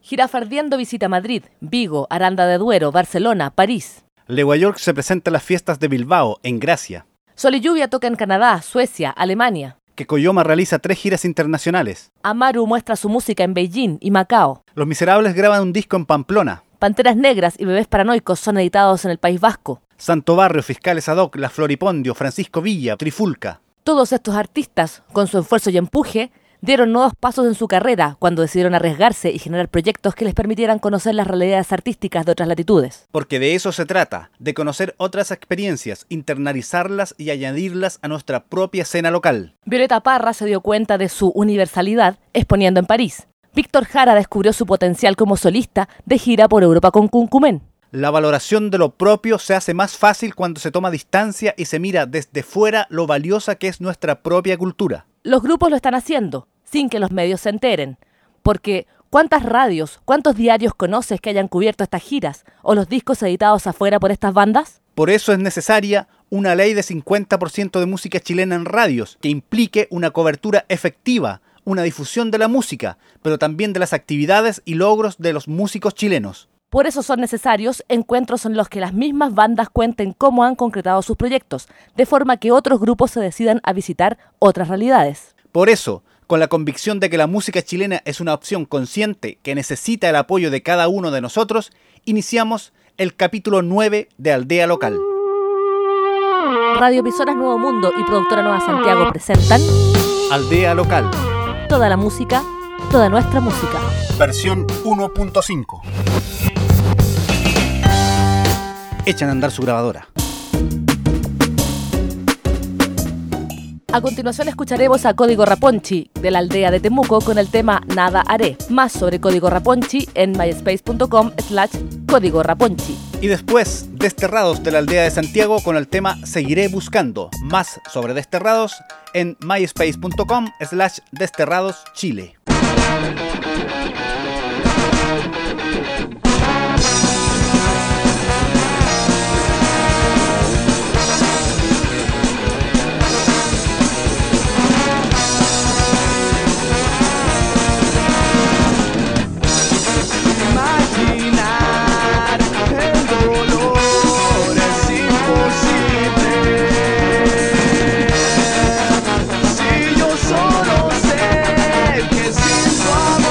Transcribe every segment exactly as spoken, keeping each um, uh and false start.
Gira Fardiendo visita Madrid, Vigo, Aranda de Duero, Barcelona, París. Lewa York se presenta en las fiestas de Bilbao, en Gracia. Sol y Lluvia toca en Canadá, Suecia, Alemania. Kekoyoma realiza tres giras internacionales. Amaru muestra su música en Beijing y Macao. Los Miserables graban un disco en Pamplona. Panteras Negras y Bebés Paranoicos son editados en el País Vasco. Santo Barrio, Fiscales Ad Hoc, La Floripondio, Francisco Villa, Trifulca. Todos estos artistas, con su esfuerzo y empuje, dieron nuevos pasos en su carrera cuando decidieron arriesgarse y generar proyectos que les permitieran conocer las realidades artísticas de otras latitudes. Porque de eso se trata, de conocer otras experiencias, internalizarlas y añadirlas a nuestra propia escena local. Violeta Parra se dio cuenta de su universalidad exponiendo en París. Víctor Jara descubrió su potencial como solista de gira por Europa con Cuncumen. La valoración de lo propio se hace más fácil cuando se toma distancia y se mira desde fuera lo valiosa que es nuestra propia cultura. Los grupos lo están haciendo, sin que los medios se enteren. Porque, ¿cuántas radios, cuántos diarios conoces que hayan cubierto estas giras o los discos editados afuera por estas bandas? Por eso es necesaria una ley de cincuenta por ciento de música chilena en radios, que implique una cobertura efectiva, una difusión de la música, pero también de las actividades y logros de los músicos chilenos. Por eso son necesarios encuentros en los que las mismas bandas cuenten cómo han concretado sus proyectos, de forma que otros grupos se decidan a visitar otras realidades. Por eso, con la convicción de que la música chilena es una opción consciente que necesita el apoyo de cada uno de nosotros, iniciamos el capítulo nueve de Aldea Local. Radio Emisoras Nuevo Mundo y Productora Nueva Santiago presentan Aldea Local. Toda la música, toda nuestra música. Versión uno punto cinco. Echan a andar su grabadora. A continuación escucharemos a Código Raponchi de la aldea de Temuco con el tema Nada Haré. Más sobre Código Raponchi en myspace.com slash Código Raponchi. Y después, Desterrados de la aldea de Santiago con el tema Seguiré Buscando. Más sobre Desterrados en myspace.com slash Desterrados Chile. Si yo solo sé que sin tu amor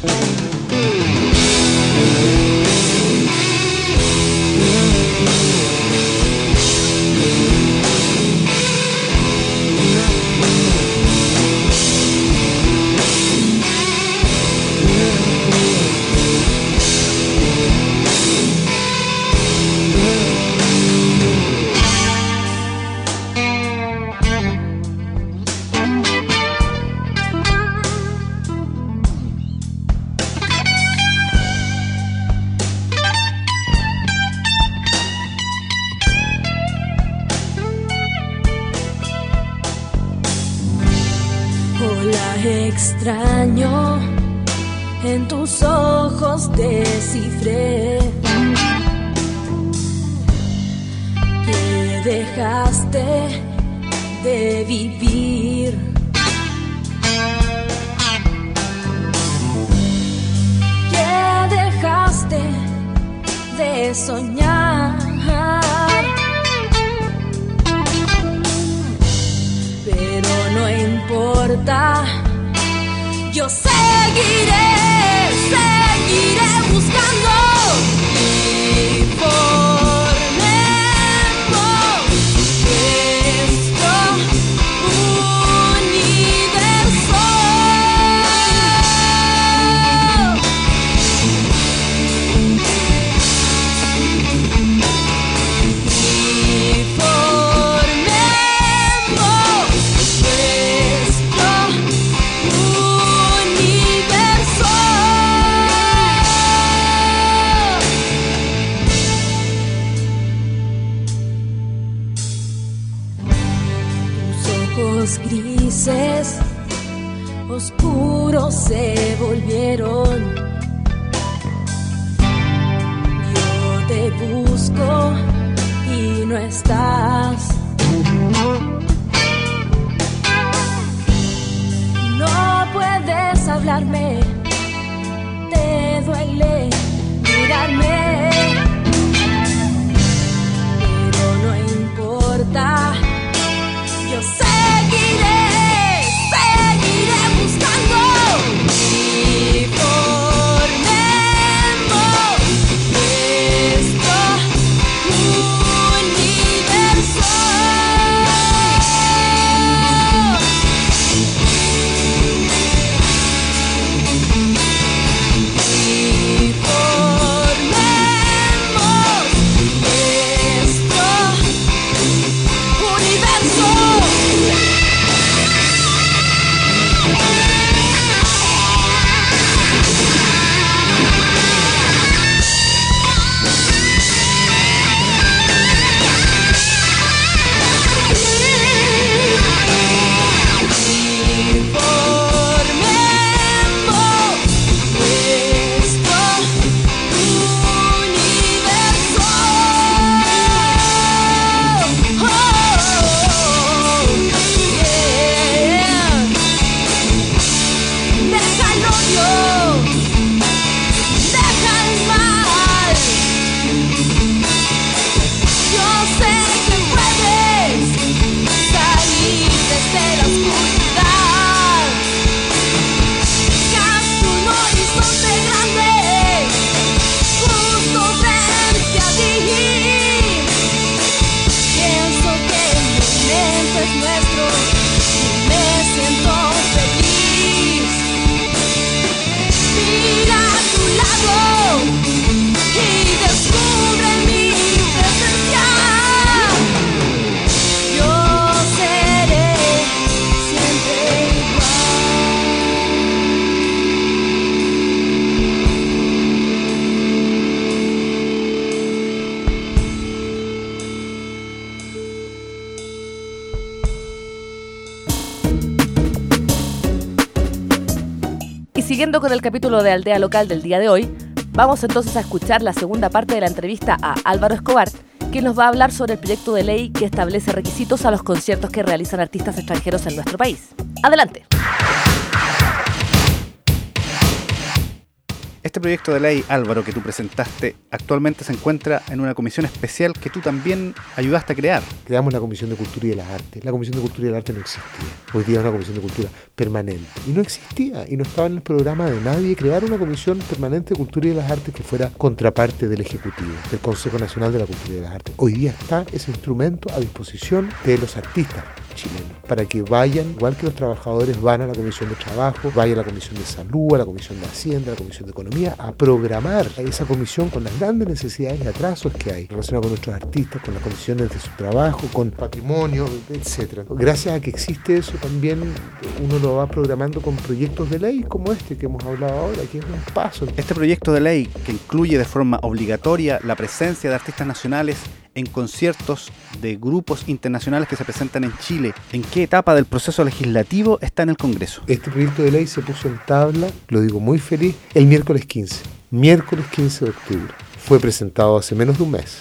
Extraño, en tus ojos descifré que dejaste de vivir, que dejaste de soñar, pero no importa. Yo seguiré, seguiré buscando y formemos nuestro universo. Y formemos nuestro universo. Tus ojos grises, oscuros se volvieron. Yo te busco y no estás. No puedes hablarme, te duele mirarme, pero no importa. Yo seguiré, seguiré buscando y formemos nuestro universo. Y formemos nuestro universo. Siguiendo con el capítulo de Aldea Local del día de hoy, vamos entonces a escuchar la segunda parte de la entrevista a Álvaro Escobar, quien nos va a hablar sobre el proyecto de ley que establece requisitos a los conciertos que realizan artistas extranjeros en nuestro país. Adelante. Este proyecto de ley, Álvaro, que tú presentaste, actualmente se encuentra en una comisión especial que tú también ayudaste a crear. Creamos la Comisión de Cultura y de las Artes. La Comisión de Cultura y de las Artes no existía. Hoy día es una Comisión de Cultura permanente. Y no existía, y no estaba en el programa de nadie crear una Comisión permanente de Cultura y de las Artes que fuera contraparte del Ejecutivo, del Consejo Nacional de la Cultura y de las Artes. Hoy día está ese instrumento a disposición de los artistas chilenos, para que vayan, igual que los trabajadores van a la Comisión de Trabajo, vaya a la Comisión de Salud, a la Comisión de Hacienda, a la Comisión de Economía, a programar a esa comisión con las grandes necesidades y atrasos que hay relacionados con nuestros artistas, con las condiciones de su trabajo, con patrimonio, etcétera. Gracias a que existe eso, también uno lo va programando con proyectos de ley como este que hemos hablado ahora, que es un paso. Este proyecto de ley, que incluye de forma obligatoria la presencia de artistas nacionales en conciertos de grupos internacionales que se presentan en Chile, ¿en qué etapa del proceso legislativo está en el Congreso? Este proyecto de ley se puso en tabla, lo digo muy feliz, el miércoles quince. Miércoles quince de octubre. Fue presentado hace menos de un mes.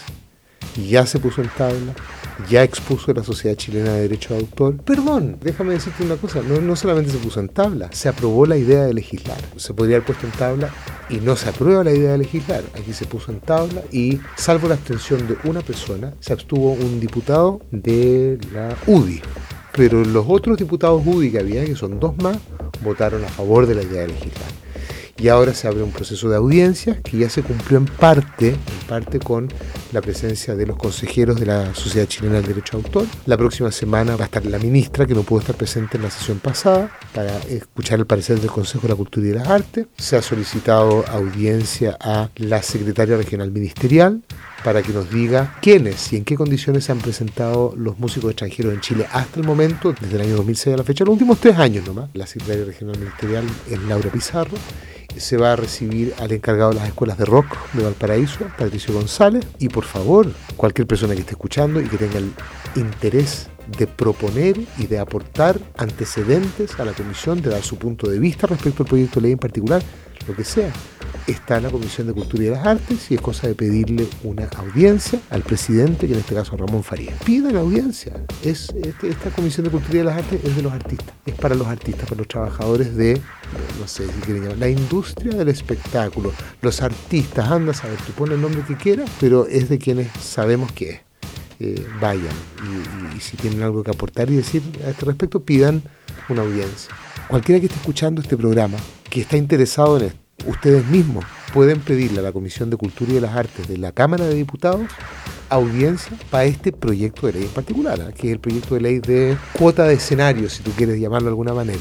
Ya se puso en tabla, ya expuso la Sociedad Chilena de Derecho de Autor. Perdón, déjame decirte una cosa, no, no solamente se puso en tabla, se aprobó la idea de legislar. Se podría haber puesto en tabla y no se aprueba la idea de legislar. Aquí se puso en tabla y, salvo la abstención de una persona, se abstuvo un diputado de la U D I. Pero los otros diputados U D I que había, que son dos más, votaron a favor de la idea de legislar. Y ahora se abre un proceso de audiencias que ya se cumplió en parte, en parte con la presencia de los consejeros de la Sociedad Chilena del Derecho de Autor. La próxima semana va a estar la ministra, que no pudo estar presente en la sesión pasada, para escuchar el parecer del Consejo de la Cultura y de las Artes. Se ha solicitado audiencia a la secretaria regional ministerial para que nos diga quiénes y en qué condiciones se han presentado los músicos extranjeros en Chile hasta el momento, desde el año dos mil seis a la fecha, los últimos tres años nomás. La secretaria regional ministerial es Laura Pizarro. Se va a recibir al encargado de las escuelas de rock de Valparaíso, Patricio González. Y por favor, cualquier persona que esté escuchando y que tenga el interés de proponer y de aportar antecedentes a la comisión, de dar su punto de vista respecto al proyecto de ley en particular, lo que sea, está en la Comisión de Cultura y de las Artes y es cosa de pedirle una audiencia al presidente, que en este caso Ramón Farías. Pida la audiencia. Es, este, esta Comisión de Cultura y de las Artes es de los artistas, es para los artistas, para los trabajadores de, no sé si quieren llamar, la industria del espectáculo. Los artistas, anda a saber, tú pones el nombre que quieras, pero es de quienes sabemos que es. Eh, vayan y, y, y si tienen algo que aportar y decir a este respecto, pidan una audiencia. Cualquiera que esté escuchando este programa, que está interesado en esto, ustedes mismos pueden pedirle a la Comisión de Cultura y de las Artes de la Cámara de Diputados audiencia para este proyecto de ley en particular, ¿eh? Que es el proyecto de ley de cuota de escenario, si tú quieres llamarlo de alguna manera.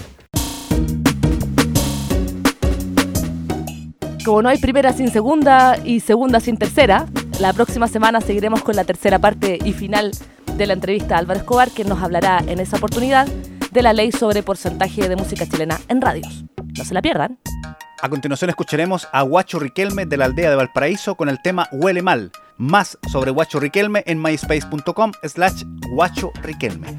Como no hay primera sin segunda y segunda sin tercera, la próxima semana seguiremos con la tercera parte y final de la entrevista a Álvaro Escobar, que nos hablará en esa oportunidad de la ley sobre porcentaje de música chilena en radios. No se la pierdan. A continuación escucharemos a Guacho Riquelme de la aldea de Valparaíso con el tema Huele Mal. Más sobre Guacho Riquelme en myspace.com slash Guacho Riquelme.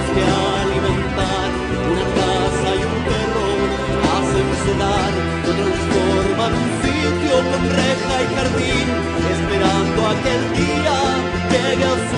que alimentar, una casa y un perro hacen su hogar, lo transforman un sitio con reja y jardín, esperando a que el día llegue a su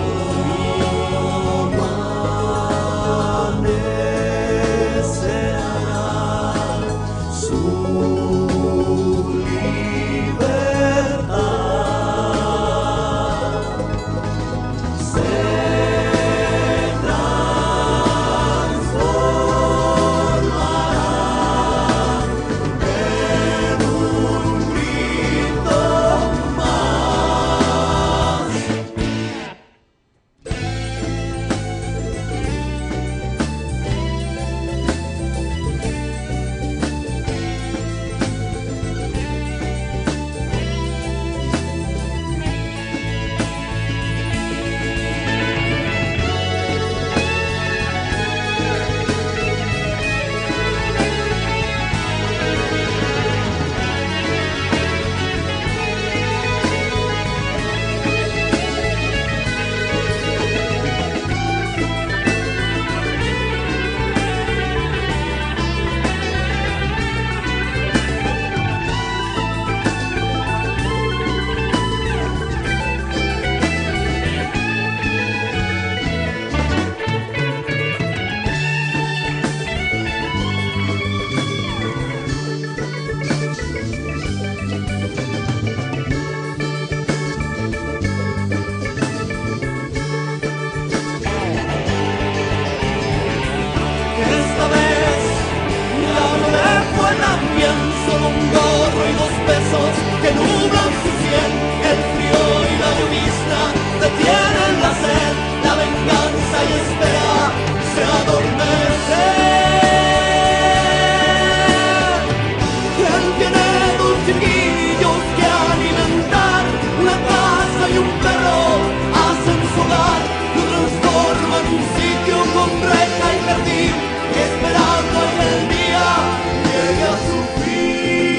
que nublan su ciel, el frío y la llovizna detienen la sed, la venganza y espera se adormece. Él tiene dos chiquillos que alimentar, una casa y un perro hacen su hogar, lo transforman un sitio con reja y jardín, esperando a que el día llegue a su fin.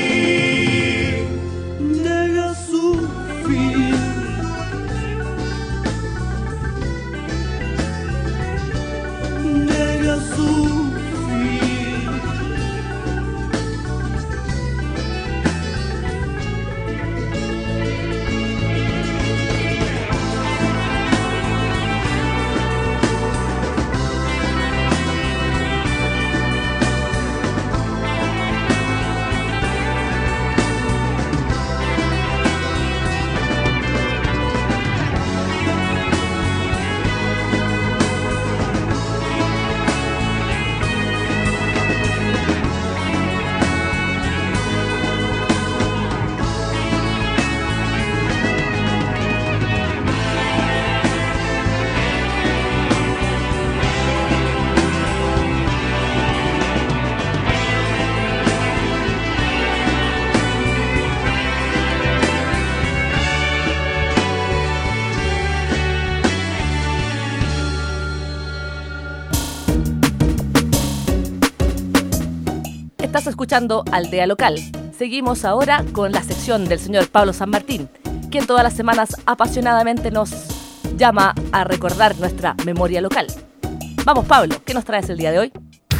Estás escuchando Aldea Local. Seguimos ahora con la sección del señor Pablo San Martín, quien todas las semanas apasionadamente nos llama a recordar nuestra memoria local. Vamos, Pablo, ¿qué nos traes el día de hoy?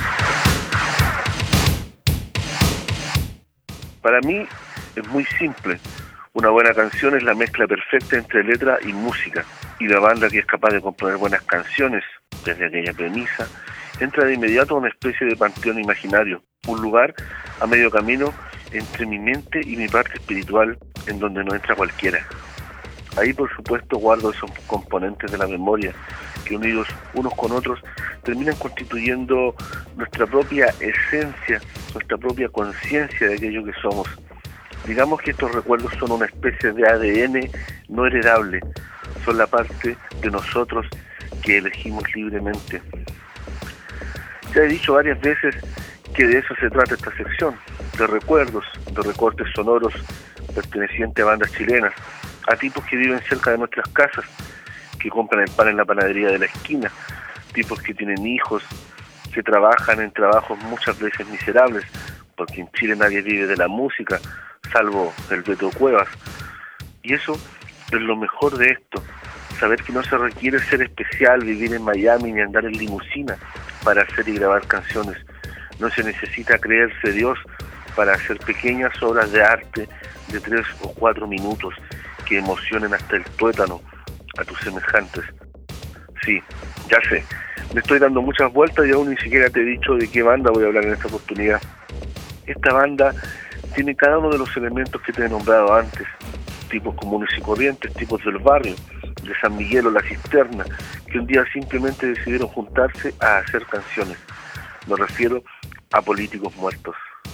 Para mí es muy simple. Una buena canción es la mezcla perfecta entre letra y música. Y la banda que es capaz de componer buenas canciones desde aquella premisa entra de inmediato a una especie de panteón imaginario, un lugar a medio camino entre mi mente y mi parte espiritual, en donde no entra cualquiera. Ahí, por supuesto, guardo esos componentes de la memoria que, unidos unos con otros, terminan constituyendo nuestra propia esencia, nuestra propia conciencia de aquello que somos. Digamos que estos recuerdos son una especie de A D N no heredable, son la parte de nosotros que elegimos libremente. Ya he dicho varias veces que de eso se trata esta sección, de recuerdos, de recortes sonoros pertenecientes a bandas chilenas, a tipos que viven cerca de nuestras casas, que compran el pan en la panadería de la esquina, tipos que tienen hijos, que trabajan en trabajos muchas veces miserables, porque en Chile nadie vive de la música, salvo el Beto Cuevas. Y eso es lo mejor de esto, saber que no se requiere ser especial, vivir en Miami ni andar en limusina para hacer y grabar canciones. No se necesita creerse Dios para hacer pequeñas obras de arte de tres o cuatro minutos que emocionen hasta el tuétano a tus semejantes. Sí, ya sé, me estoy dando muchas vueltas y aún ni siquiera te he dicho de qué banda voy a hablar en esta oportunidad. Esta banda tiene cada uno de los elementos que te he nombrado antes, tipos comunes y corrientes, tipos del barrio, de San Miguel o La Cisterna, que un día simplemente decidieron juntarse a hacer canciones. Me refiero a Políticos Muertos.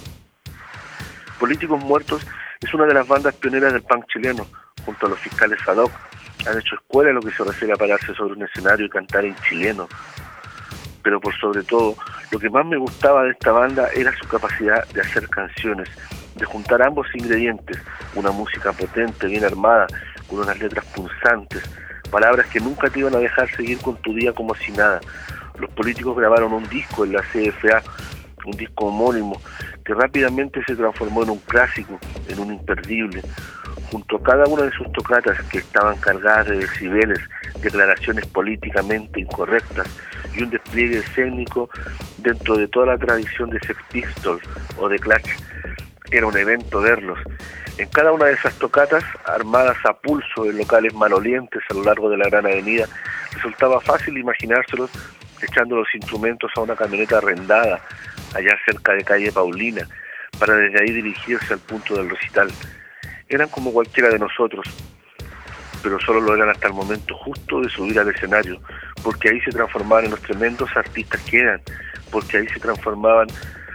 Políticos Muertos es una de las bandas pioneras del punk chileno, junto a los Fiscales Ad Hoc. Han hecho escuela en lo que se refiere a pararse sobre un escenario y cantar en chileno. Pero por sobre todo, lo que más me gustaba de esta banda era su capacidad de hacer canciones, de juntar ambos ingredientes, una música potente, bien armada, con unas letras punzantes, palabras que nunca te iban a dejar seguir con tu día como si nada. Los Políticos grabaron un disco en la C F A, un disco homónimo, que rápidamente se transformó en un clásico, en un imperdible. Junto a cada una de sus tocatas, que estaban cargadas de decibeles, declaraciones políticamente incorrectas y un despliegue escénico dentro de toda la tradición de Sex Pistols o de Clash, era un evento verlos. En cada una de esas tocatas, armadas a pulso en locales malolientes a lo largo de la Gran Avenida, resultaba fácil imaginárselos echando los instrumentos a una camioneta arrendada allá cerca de calle Paulina, para desde ahí dirigirse al punto del recital. Eran como cualquiera de nosotros, pero solo lo eran hasta el momento justo de subir al escenario, porque ahí se transformaban en los tremendos artistas que eran, porque ahí se transformaban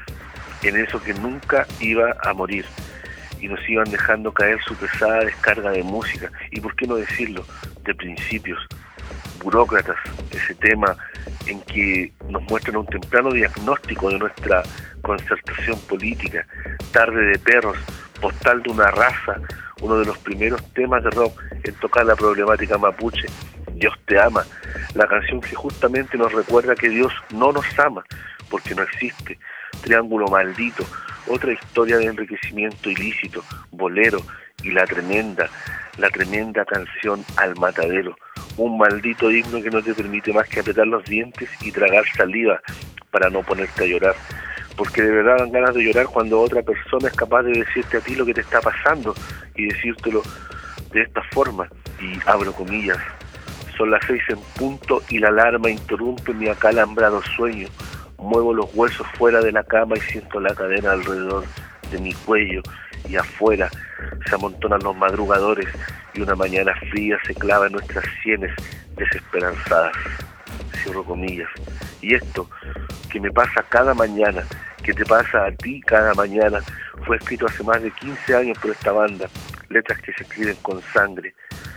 en eso que nunca iba a morir, y nos iban dejando caer su pesada descarga de música, y por qué no decirlo, de principios. Burócratas, ese tema en que nos muestran un temprano diagnóstico de nuestra concertación política. Tarde de Perros, Postal de una Raza, uno de los primeros temas de rock en tocar la problemática mapuche. Dios te ama, la canción que justamente nos recuerda que Dios no nos ama, porque no existe. Triángulo Maldito, otra historia de enriquecimiento ilícito. Bolero y La Tremenda, la tremenda canción Al Matadero, un maldito himno que no te permite más que apretar los dientes y tragar saliva para no ponerte a llorar, porque de verdad dan ganas de llorar cuando otra persona es capaz de decirte a ti lo que te está pasando y decírtelo de esta forma. Y abro comillas: son las seis en punto y la alarma interrumpe mi acalambrado sueño. Muevo los huesos fuera de la cama y siento la cadena alrededor de mi cuello, y afuera se amontonan los madrugadores y una mañana fría se clava en nuestras sienes desesperanzadas. Cierro comillas. Y esto que me pasa cada mañana, que te pasa a ti cada mañana, fue escrito hace más de quince años por esta banda. Letras que se escriben con sangre.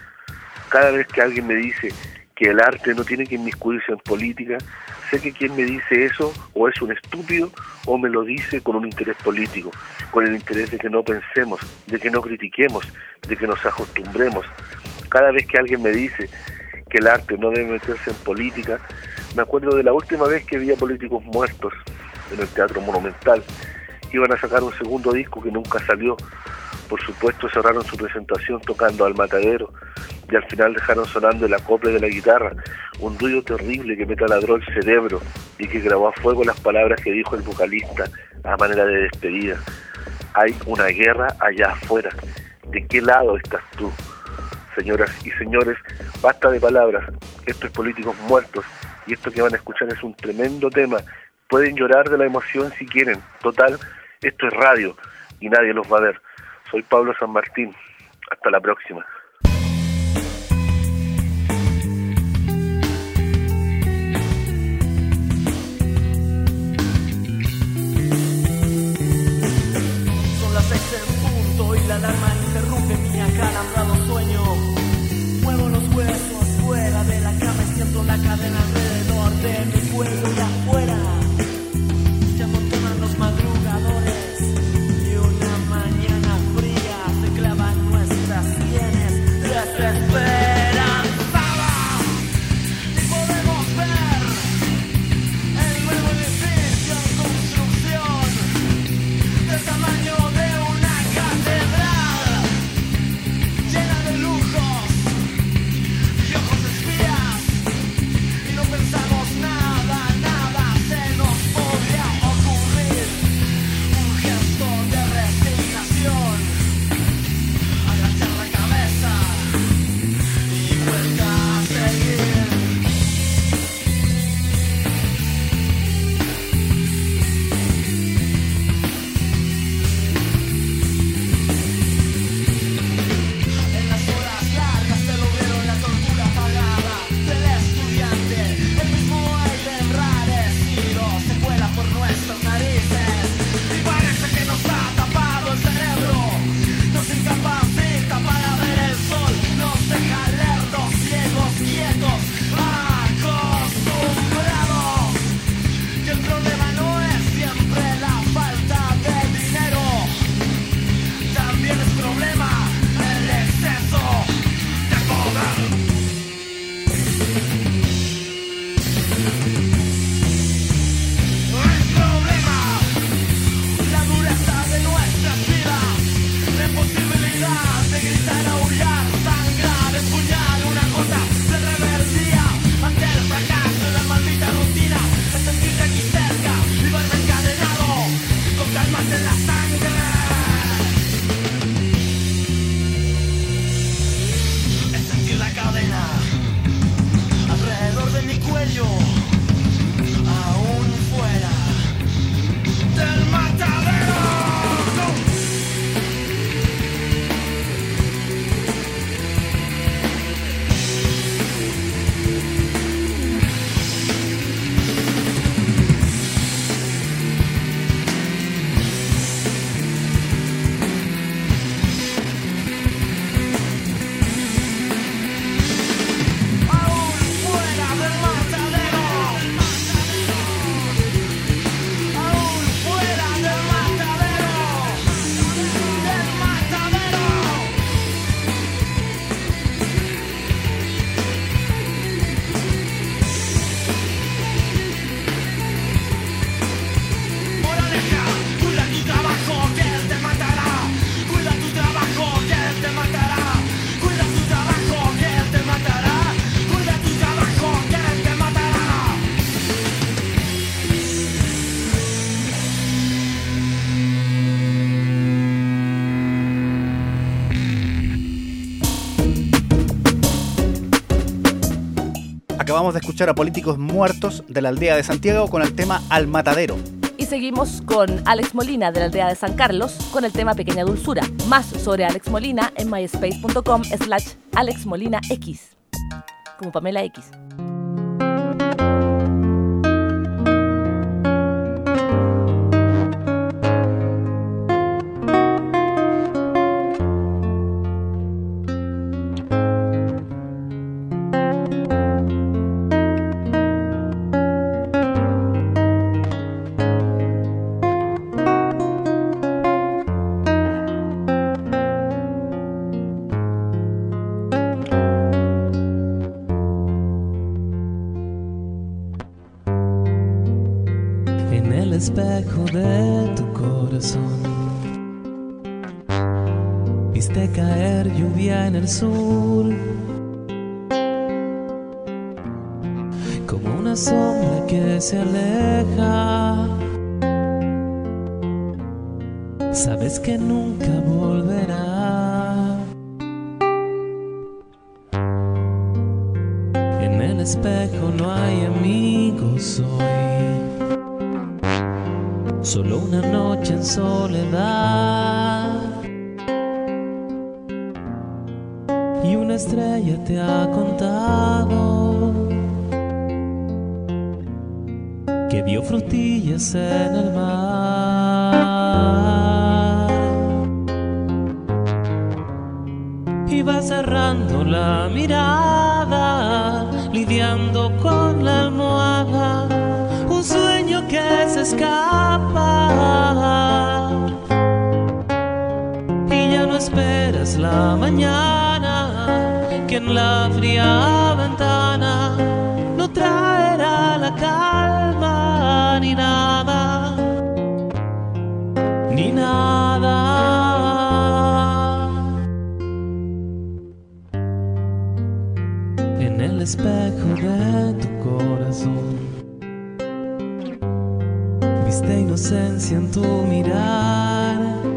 Cada vez que alguien me dice que el arte no tiene que inmiscuirse en política, sé que quien me dice eso o es un estúpido o me lo dice con un interés político, con el interés de que no pensemos, de que no critiquemos, de que nos acostumbremos. Cada vez que alguien me dice que el arte no debe meterse en política, me acuerdo de la última vez que vi a Políticos Muertos en el Teatro Monumental. Iban a sacar un segundo disco que nunca salió. Por supuesto cerraron su presentación tocando Al Matadero, y al final dejaron sonando el acople de la guitarra, un ruido terrible que me taladró el cerebro y que grabó a fuego las palabras que dijo el vocalista a manera de despedida. Hay una guerra allá afuera. ¿De qué lado estás tú? Señoras y señores, basta de palabras. Esto es Políticos Muertos, y esto que van a escuchar es un tremendo tema. Pueden llorar de la emoción si quieren. Total, esto es radio y nadie los va a ver. Soy Pablo San Martín. Hasta la próxima. Son las seis en punto y la alarma interrumpe mi acalambrado sueño. Muevo los huesos fuera de la cama y siento la cadena alrededor de mi cuello, y afuera se amontonan los madrugadores y una mañana fría se clava en nuestras sienes desesperadas. Y podemos ver el nuevo edificio en construcción del tamaño de una catedral, llena de lujos y ojos Acabamos de escuchar a Políticos Muertos de la aldea de Santiago con el tema Al Matadero. Y seguimos con Alex Molina de la aldea de San Carlos con el tema Pequeña Dulzura. Más sobre Alex Molina en myspace.com slash Alex Molina X. Como Pamela X. Espejo de tu corazón, viste caer lluvia en el sur, como una sombra que se aleja. Sabes que nunca volverá. En el espejo no hay amigos hoy, solo una noche en soledad, y una estrella te ha contado que vio frutillas en el mar, y va cerrando la mirada, lidiando con la almohada, un sueño que se escapa, y ya no esperas la mañana que en la fría ventana no traerá la calma ni nada, ni nada. En el espejo de tu corazón viste inocencia en tu mirar,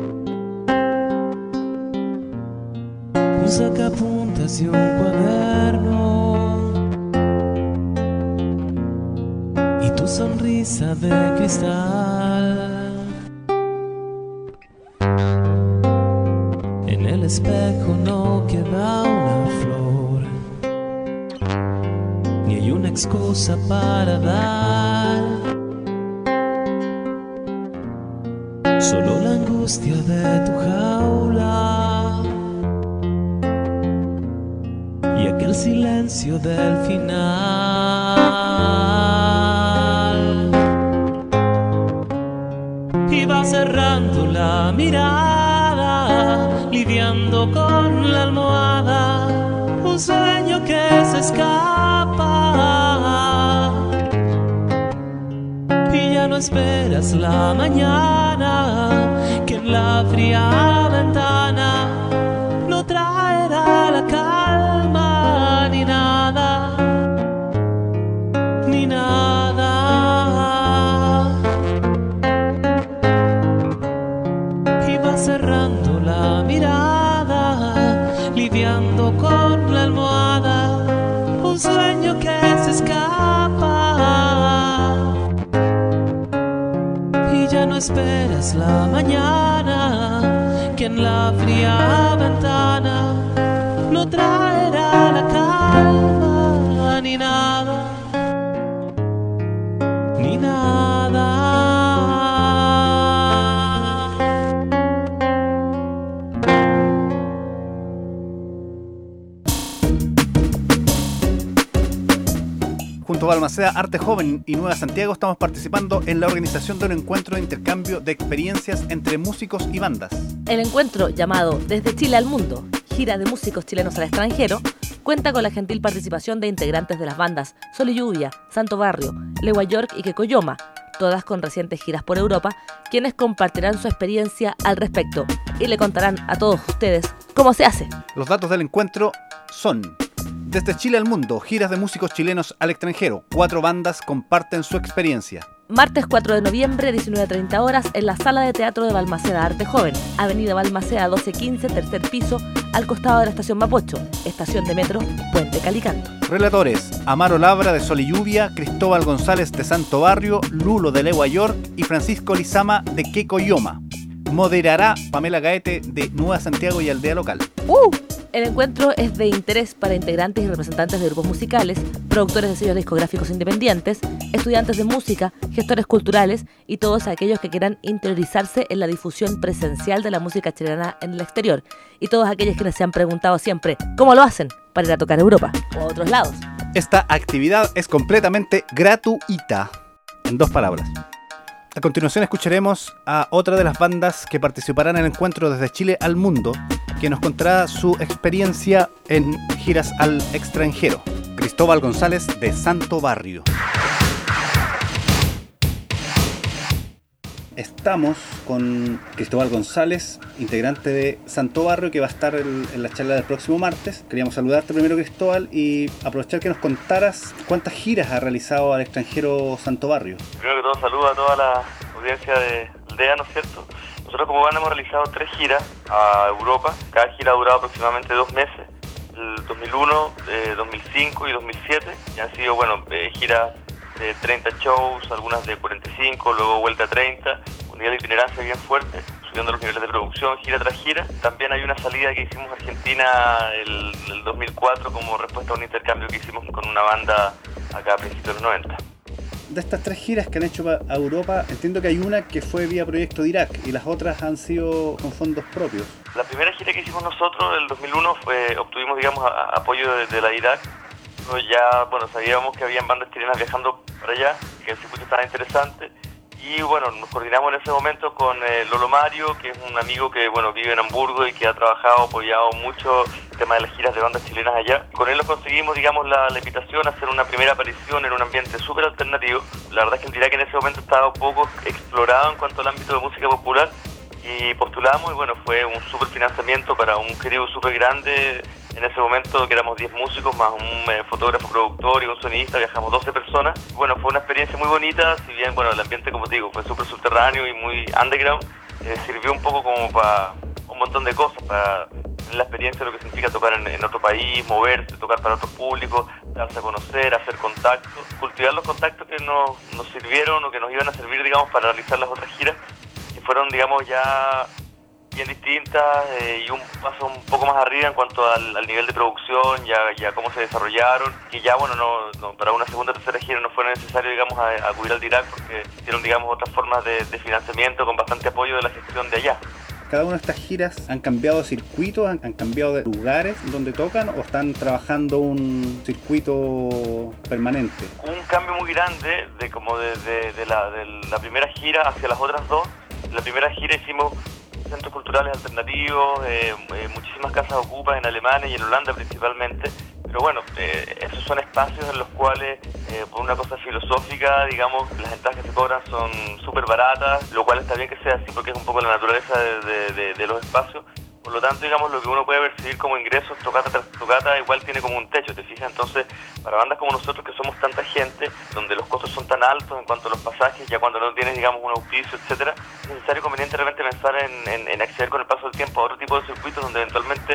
un sacapuntas y un cuaderno, y tu sonrisa de cristal. En el espejo no queda una flor, ni hay una excusa para dar, solo la angustia de tu jaula y aquel silencio del final. Y va cerrando la mirada, lidiando con la almohada, un sueño que se escapa, y ya no esperas la mañana que en la fría ventana soñando con la almohada, un sueño que se escapa. Y ya no esperas la mañana, que en la fría ventana no traerá la calma, ni nada, ni nada. Junto a Balmaceda Arte Joven y Nueva Santiago estamos participando en la organización de un encuentro de intercambio de experiencias entre músicos y bandas. El encuentro, llamado Desde Chile al Mundo, gira de músicos chilenos al extranjero, cuenta con la gentil participación de integrantes de las bandas Sol y Lluvia, Santo Barrio, Legua York y Quecoyoma, todas con recientes giras por Europa, quienes compartirán su experiencia al respecto y le contarán a todos ustedes cómo se hace. Los datos del encuentro son: Desde Chile al Mundo, giras de músicos chilenos al extranjero. Cuatro bandas comparten su experiencia. Martes cuatro de noviembre, diecinueve treinta horas, en la Sala de Teatro de Balmaceda Arte Joven, Avenida Balmaceda doce quince, tercer piso, al costado de la estación Mapocho, estación de metro Puente Calicanto. Relatores: Amaro Labra de Sol y Lluvia, Cristóbal González de Santo Barrio, Lulo de Legua York y Francisco Lizama de Quecoyoma. Moderará Pamela Gaete de Nueva Santiago y Aldea Local. ¡Uh! El encuentro es de interés para integrantes y representantes de grupos musicales, productores de sellos discográficos independientes, estudiantes de música, gestores culturales y todos aquellos que quieran interiorizarse en la difusión presencial de la música chilena en el exterior, y todos aquellos quienes se han preguntado siempre cómo lo hacen para ir a tocar a Europa o a otros lados. Esta actividad es completamente gratuita, en dos palabras. A continuación escucharemos a otra de las bandas que participarán en el encuentro Desde Chile al Mundo, que nos contará su experiencia en giras al extranjero. Cristóbal González de Santo Barrio. Estamos con Cristóbal González, integrante de Santo Barrio, que va a estar en, en la charla del próximo martes. Queríamos saludarte primero, Cristóbal, y aprovechar que nos contaras cuántas giras ha realizado al extranjero Santo Barrio. Primero que todo, saludo a toda la audiencia de Aldea, ¿no es cierto? Nosotros como banda hemos realizado tres giras a Europa. Cada gira ha durado aproximadamente dos meses. El dos mil uno, eh, dos mil cinco y dos mil siete. Y han sido, bueno, eh, giras de treinta shows, algunas de cuarenta y cinco, luego vuelta a treinta. Un nivel de itinerancia bien fuerte, subiendo los niveles de producción gira tras gira. También hay una salida que hicimos a Argentina el, el dos mil cuatro como respuesta a un intercambio que hicimos con una banda acá a principios de los noventa. De estas tres giras que han hecho a Europa, entiendo que hay una que fue vía Proyecto Dirac y las otras han sido con fondos propios. La primera gira que hicimos nosotros, el dos mil uno, fue, obtuvimos, digamos, a, a apoyo de, de la Dirac. Ya, bueno, sabíamos que habían bandas chilenas viajando para allá, que el circuito estaba interesante. Y bueno, nos coordinamos en ese momento con eh, Lolo Mario, que es un amigo que bueno vive en Hamburgo y que ha trabajado, apoyado mucho el tema de las giras de bandas chilenas allá. Con él lo conseguimos, digamos, la, la invitación a hacer una primera aparición en un ambiente súper alternativo. La verdad es que el Dirac en ese momento estaba un poco explorado en cuanto al ámbito de música popular y postulamos y bueno, fue un súper financiamiento para un querido súper grande. En ese momento que éramos diez músicos más un eh, fotógrafo, productor y un sonidista, viajamos doce personas. Bueno, fue una experiencia muy bonita, si bien bueno el ambiente, como te digo, fue súper subterráneo y muy underground, eh, sirvió un poco como para un montón de cosas, para tener la experiencia de lo que significa tocar en, en otro país, moverse, tocar para otros públicos, darse a conocer, hacer contactos, cultivar los contactos que nos, nos sirvieron o que nos iban a servir, digamos, para realizar las otras giras, que fueron, digamos, ya bien distintas eh, y un paso un poco más arriba en cuanto al, al nivel de producción, ya, ya cómo se desarrollaron, y ya bueno, no, no, para una segunda o tercera gira no fue necesario, digamos, a, acudir al Dirac porque hicieron, digamos, otras formas de, de financiamiento con bastante apoyo de la gestión de allá. ¿Cada una de estas giras han cambiado de circuitos, han, han cambiado de lugares donde tocan o están trabajando un circuito permanente? Un cambio muy grande de como de, de, de, la, de la primera gira hacia las otras dos. En la primera gira hicimos centros culturales alternativos, eh, eh, muchísimas casas ocupas en Alemania y en Holanda principalmente, pero bueno, eh, esos son espacios en los cuales, eh, por una cosa filosófica, digamos, las entradas que se cobran son súper baratas, lo cual está bien que sea así porque es un poco la naturaleza de, de, de, de los espacios. Por lo tanto, digamos, lo que uno puede percibir como ingresos, tocata tras tocata, igual tiene como un techo, ¿te fijas? Entonces, para bandas como nosotros, que somos tanta gente, donde los costos son tan altos en cuanto a los pasajes, ya cuando no tienes, digamos, un auspicio, etcétera, es necesario, conveniente, realmente pensar en, en, en acceder con el paso del tiempo a otro tipo de circuitos donde eventualmente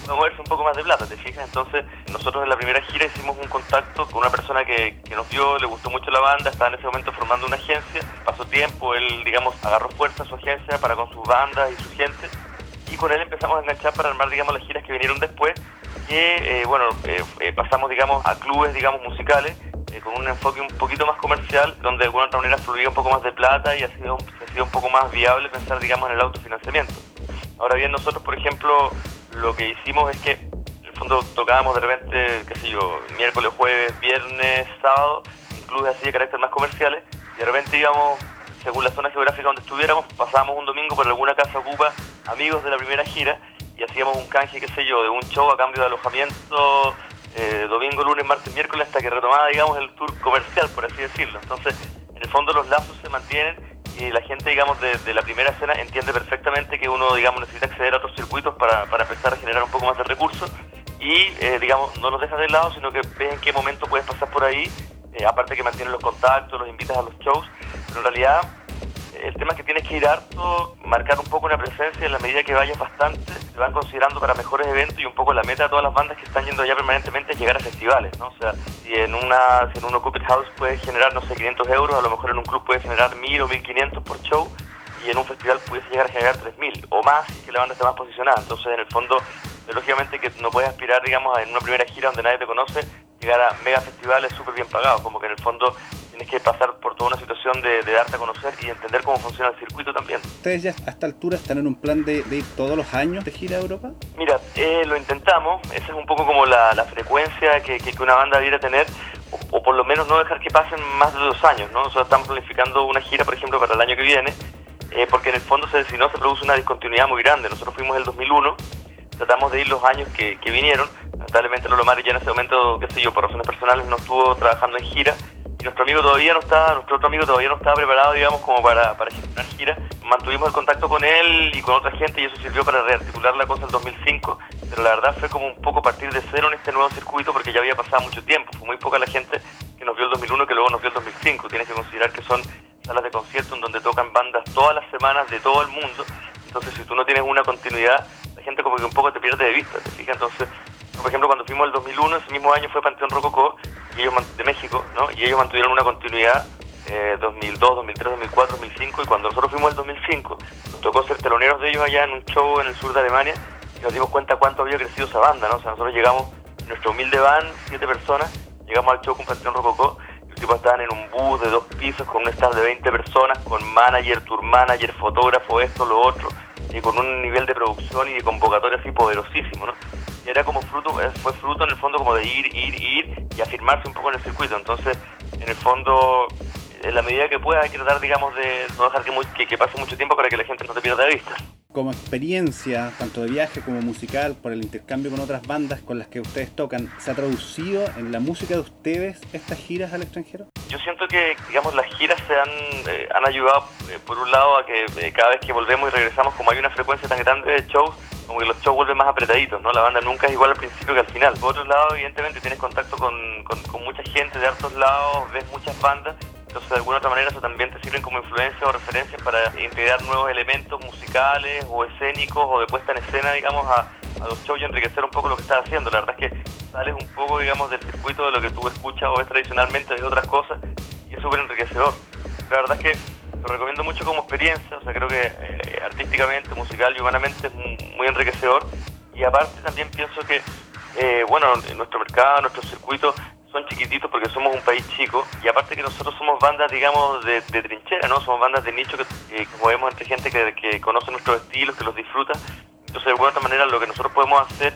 a moverse un poco más de plata, ¿te fijas? Entonces nosotros en la primera gira hicimos un contacto con una persona que, que nos vio, le gustó mucho la banda, estaba en ese momento formando una agencia, pasó tiempo, él digamos agarró fuerza a su agencia para con sus bandas y su gente, y con él empezamos a enganchar para armar digamos las giras que vinieron después, que eh, bueno, eh, eh, pasamos digamos a clubes digamos musicales, eh, con un enfoque un poquito más comercial, donde de alguna otra manera fluía un poco más de plata y ha sido, ha sido un poco más viable pensar digamos en el autofinanciamiento. Ahora bien, nosotros por ejemplo lo que hicimos es que en el fondo tocábamos de repente, qué sé yo, miércoles, jueves, viernes, sábado, en clubes así de carácter más comerciales, y de repente íbamos, según la zona geográfica donde estuviéramos, pasábamos un domingo por alguna casa ocupa, amigos de la primera gira, y hacíamos un canje, qué sé yo, de un show a cambio de alojamiento, eh, domingo, lunes, martes, miércoles, hasta que retomaba, digamos, el tour comercial, por así decirlo. Entonces, en el fondo los lazos se mantienen, y la gente, digamos, de, de la primera escena entiende perfectamente que uno, digamos, necesita acceder a otros circuitos para, para empezar a generar un poco más de recursos, y, eh, digamos, no los dejas de lado, sino que ves en qué momento puedes pasar por ahí, eh, aparte que mantienen los contactos, los invitas a los shows, pero en realidad el tema es que tienes que ir harto, marcar un poco una presencia en la medida que vayas bastante, te van considerando para mejores eventos, y un poco la meta de todas las bandas que están yendo allá permanentemente es llegar a festivales, ¿no? O sea, si en una si en un Occuped House puedes generar, no sé, quinientos euros, a lo mejor en un club puedes generar mil o mil quinientos por show, y en un festival puedes llegar a generar tres mil o más si que la banda está más posicionada. Entonces, en el fondo, lógicamente que no puedes aspirar, digamos, en una primera gira donde nadie te conoce, llegar a mega festivales súper bien pagados, como que en el fondo tienes que pasar por toda una situación de, de darte a conocer y entender cómo funciona el circuito también. ¿Ustedes ya a esta altura están en un plan de, de ir todos los años de gira a Europa? Mira, eh, lo intentamos, esa es un poco como la, la frecuencia que, que, que una banda debiera tener, o, o por lo menos no dejar que pasen más de dos años, ¿no? Nosotros estamos planificando una gira, por ejemplo, para el año que viene, eh, porque en el fondo se, si no se produce una discontinuidad muy grande. Nosotros fuimos el dos mil uno, tratamos de ir los años que, que vinieron, lamentablemente Lolo Mari ya en ese momento, qué sé yo, por razones personales no estuvo trabajando en gira, y nuestro amigo todavía no estaba, nuestro otro amigo todavía no estaba preparado, digamos, como para, para gestionar gira. Mantuvimos el contacto con él y con otra gente, y eso sirvió para rearticular la cosa en dos mil cinco, pero la verdad fue como un poco partir de cero en este nuevo circuito, porque ya había pasado mucho tiempo. Fue muy poca la gente que nos vio el dos mil uno que luego nos vio el dos mil cinco. Tienes que considerar que son salas de concierto en donde tocan bandas todas las semanas de todo el mundo. Entonces, si tú no tienes una continuidad, la gente como que un poco te pierde de vista, ¿te fijas? Entonces, por ejemplo, cuando fuimos el dos mil uno, ese mismo año fue Panteón Rococó, y ellos de México, ¿no? Y ellos mantuvieron una continuidad eh, dos mil dos, dos mil tres, dos mil cuatro, dos mil cinco, y cuando nosotros fuimos el dos mil cinco, nos tocó ser teloneros de ellos allá en un show en el sur de Alemania, y nos dimos cuenta cuánto había crecido esa banda, ¿no? O sea, nosotros llegamos, en nuestro humilde van, siete personas, llegamos al show con Panteón Rococó, y los tipos estaban en un bus de dos pisos con un staff de veinte personas, con manager, tour manager, fotógrafo, esto, lo otro, y con un nivel de producción y de convocatoria así poderosísimo, ¿no? Y era como fruto, fue fruto en el fondo como de ir, ir, ir y afirmarse un poco en el circuito. Entonces, en el fondo, en la medida que pueda hay que tratar, digamos, de no dejar que, muy, que, que pase mucho tiempo para que la gente no te pierda de vista. Como experiencia, tanto de viaje como musical, por el intercambio con otras bandas con las que ustedes tocan, ¿se ha traducido en la música de ustedes estas giras al extranjero? Yo siento que, digamos, las giras se han, eh, han ayudado, eh, por un lado, a que eh, cada vez que volvemos y regresamos, como hay una frecuencia tan grande de shows, como que los shows vuelven más apretaditos, ¿no? La banda nunca es igual al principio que al final. Por otro lado, evidentemente, tienes contacto con, con, con mucha gente de hartos lados, ves muchas bandas, entonces de alguna otra manera eso también te sirven como influencia o referencias para integrar nuevos elementos musicales o escénicos o de puesta en escena, digamos, a, a los shows y enriquecer un poco lo que estás haciendo. La verdad es que sales un poco, digamos, del circuito de lo que tú escuchas o ves tradicionalmente de otras cosas, y es súper enriquecedor. La verdad es que lo recomiendo mucho como experiencia, o sea, creo que eh, artísticamente, musical y humanamente es muy, muy enriquecedor, y aparte también pienso que, eh, bueno, nuestro mercado, nuestros circuitos son chiquititos porque somos un país chico, y aparte que nosotros somos bandas, digamos, de, de trinchera, ¿no? Somos bandas de nicho que, que, que movemos entre gente que, que conoce nuestros estilos, que los disfruta. Entonces, de alguna otra manera, lo que nosotros podemos hacer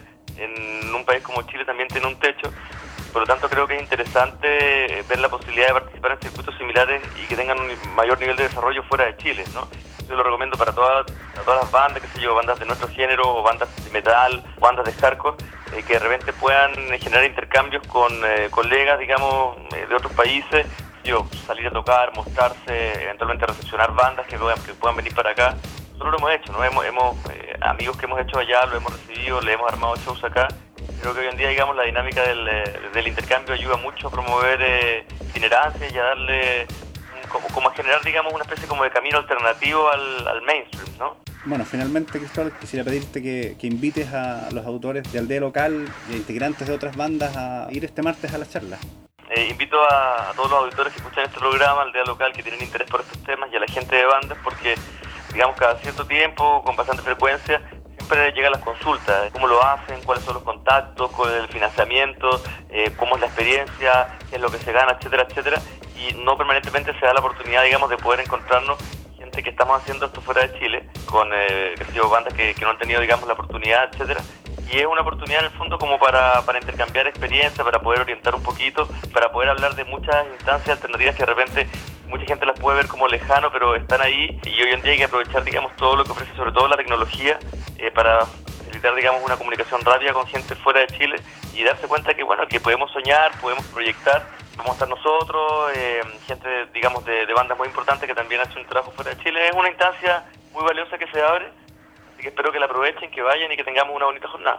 en un país como Chile también tiene un techo. Por lo tanto, creo que es interesante ver la posibilidad de participar en circuitos similares y que tengan un mayor nivel de desarrollo fuera de Chile, ¿no? Yo lo recomiendo para todas, para todas las bandas, qué sé yo, bandas de nuestro género, o bandas de metal, bandas de hardcore, eh, que de repente puedan generar intercambios con eh, colegas, digamos, eh, de otros países, yo, salir a tocar, mostrarse, eventualmente recepcionar bandas que puedan, que puedan venir para acá. Nosotros lo hemos hecho, ¿no? Hemos, hemos eh, amigos que hemos hecho allá, lo hemos recibido, le hemos armado shows acá. Creo que hoy en día, digamos, la dinámica del, del intercambio ayuda mucho a promover eh, itinerancia y a darle, como, como a generar, digamos, una especie como de camino alternativo al, al mainstream, ¿no? Bueno, finalmente, Cristóbal, quisiera pedirte que, que invites a los autores de Aldea Local y a integrantes de otras bandas a ir este martes a la charla. Eh, invito a, a todos los auditores que escuchan este programa, Aldea Local, que tienen interés por estos temas, y a la gente de bandas, porque, digamos, cada cierto tiempo, con bastante frecuencia, siempre llegan las consultas, cómo lo hacen, cuáles son los contactos, cuál es el financiamiento, eh, cómo es la experiencia, qué es lo que se gana, etcétera, etcétera, y no permanentemente se da la oportunidad, digamos, de poder encontrarnos gente que estamos haciendo esto fuera de Chile, con eh, qué sé yo, bandas que, que no han tenido, digamos, la oportunidad, etcétera. Y es una oportunidad en el fondo como para, para intercambiar experiencia, para poder orientar un poquito, para poder hablar de muchas instancias alternativas que de repente mucha gente las puede ver como lejano, pero están ahí, y hoy en día hay que aprovechar, digamos, todo lo que ofrece, sobre todo la tecnología, eh, para facilitar, digamos, una comunicación rápida con gente fuera de Chile y darse cuenta que, bueno, que podemos soñar, podemos proyectar, vamos a estar nosotros, eh, gente, digamos, de, de bandas muy importantes que también hacen un trabajo fuera de Chile. Es una instancia muy valiosa que se abre, así que espero que la aprovechen, que vayan y que tengamos una bonita jornada.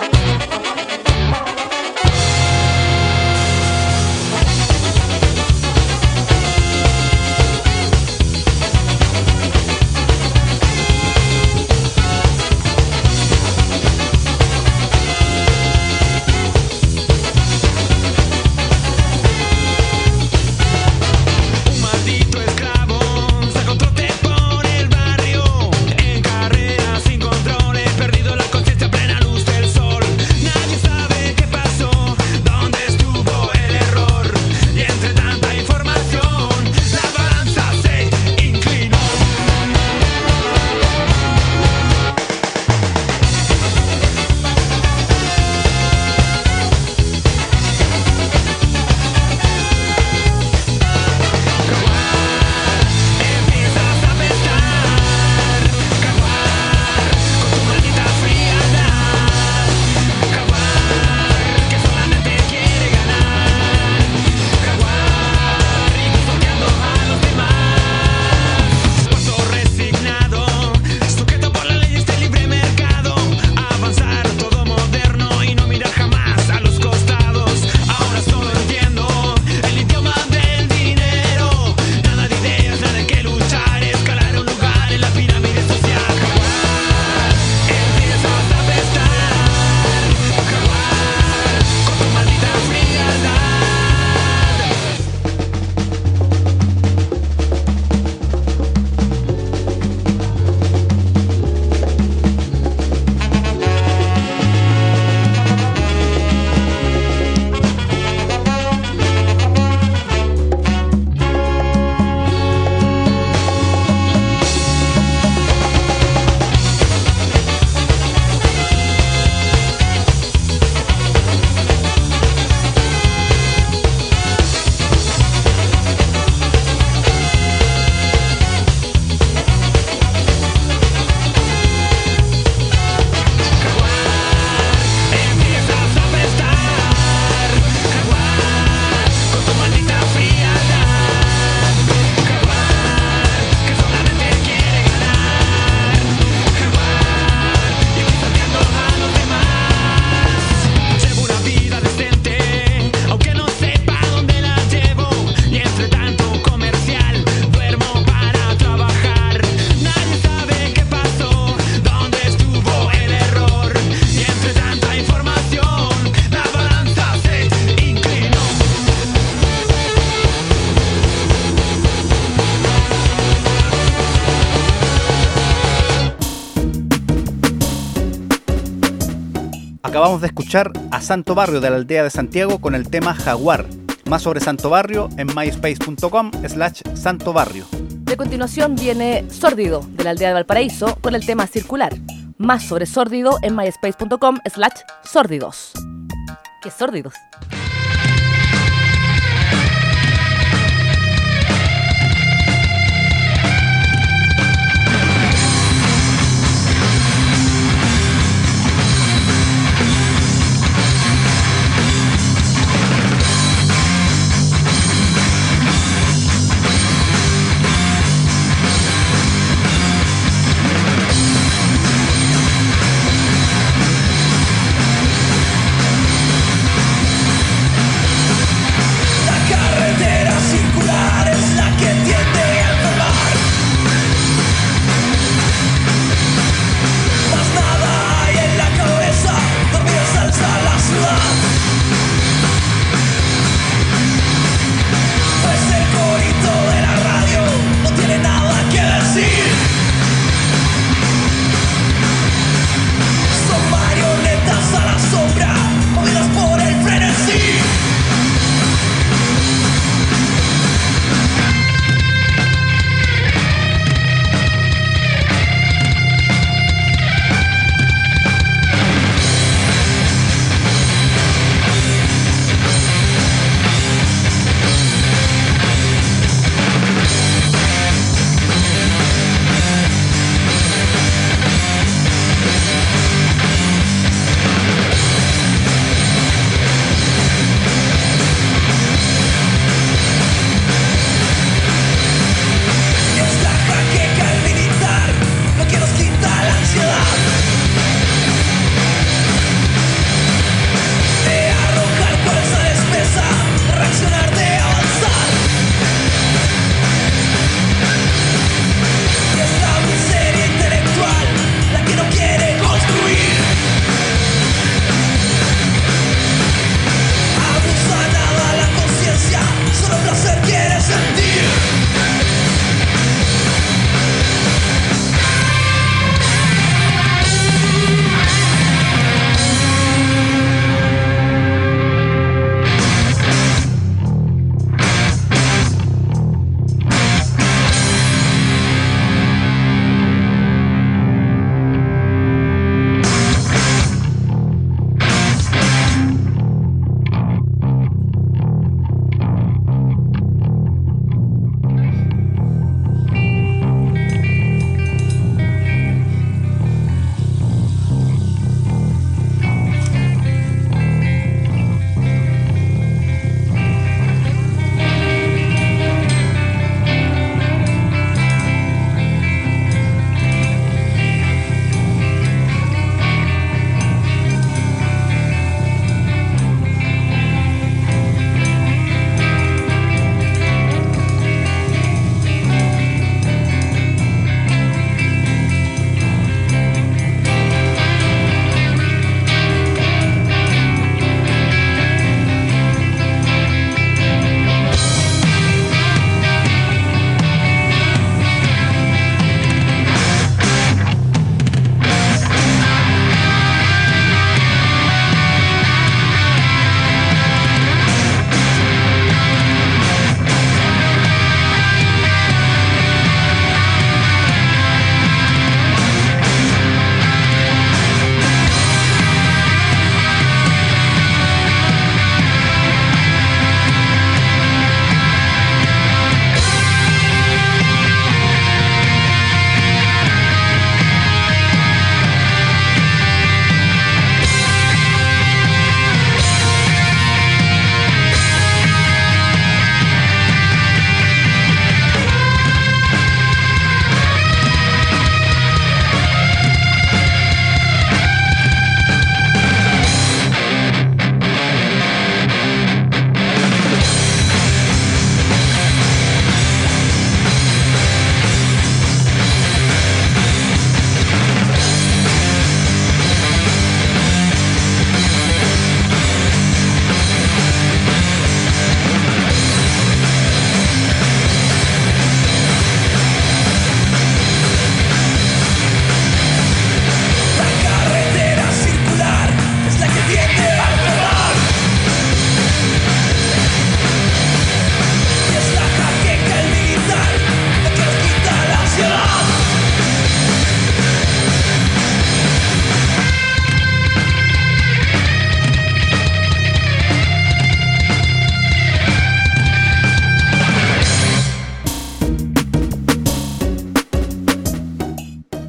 Acabamos de escuchar a Santo Barrio de la Aldea de Santiago con el tema Jaguar. Más sobre Santo Barrio en myspace.com slash Santo Barrio. De continuación viene Sórdido de la Aldea de Valparaíso con el tema Circular. Más sobre Sórdido en myspace.com slash Sórdidos. ¿Qué sórdidos? We'll be right back.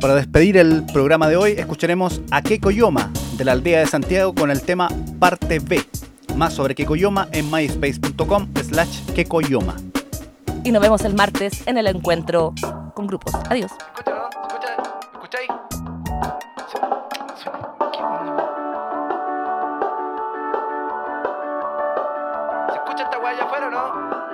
Para despedir el programa de hoy, escucharemos a Kekoyoma de la aldea de Santiago con el tema Parte B. Más sobre Kekoyoma en myspace.com slash Kekoyoma. Y nos vemos el martes en el encuentro con grupos. Adiós. ¿Escucha, no? ¿Escucha? ¿Escucháis? ¿Se escucha esta guaya afuera o no?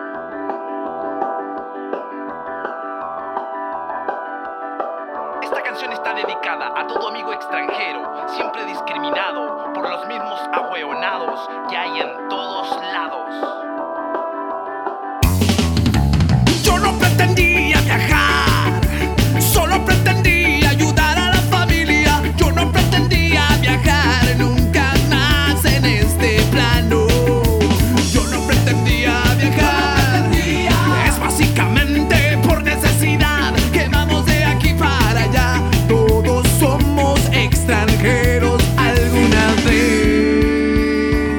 Esta canción está dedicada a todo amigo extranjero, siempre discriminado por los mismos ahueonados que hay en todos lados. Yo no pretendía viajar, solo pretendía ayudar a la familia. Yo no pretendía viajar nunca más en este plano. Yo no pretendía viajar, es básicamente por necesidad que vamos de aquí para allá. Todos somos extranjeros alguna vez.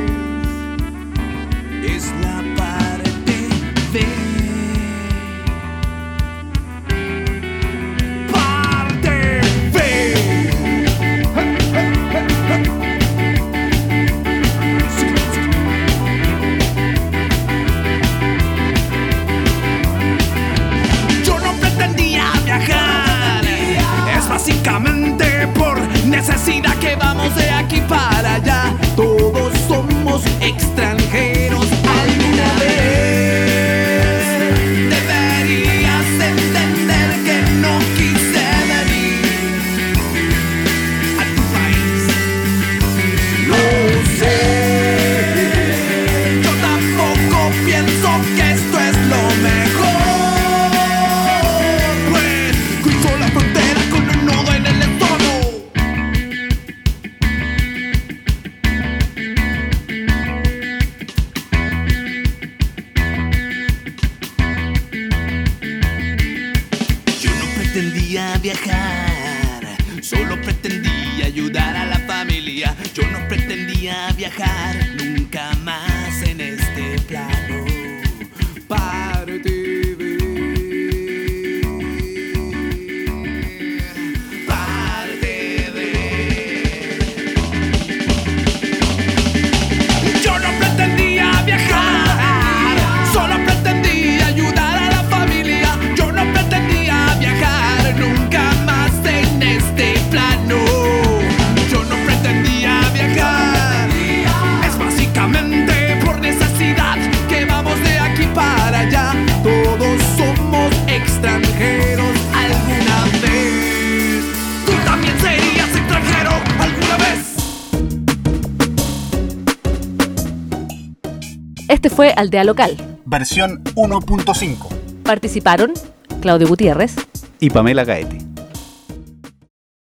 Es la parte B. Parte B. Yo no pretendía viajar, es básicamente por necesidad que vamos de aquí para allá. Todos somos extranjeros alguna vez. Deberías entender que no quise venir a tu país. Lo sé, yo tampoco pienso que esto es lo mejor, pues cruzo la frontera con un nudo en el estómago. Yo no pretendía viajar, solo pretendía ayudar a la familia. Yo no pretendía viajar nunca más en este plano. Parte B. Parte B. Yo no pretendía viajar, solo pretendía ayudar a la familia. Yo no pretendía viajar nunca más en este plano. Yo no pretendía viajar, es básicamente por necesidad que vamos de aquí para allá. Todos somos extranjeros alguna vez. Tú también serías extranjero alguna vez. Este fue Aldea Local. Versión uno punto cinco. Participaron Claudio Gutiérrez, Y Pamela Gaete.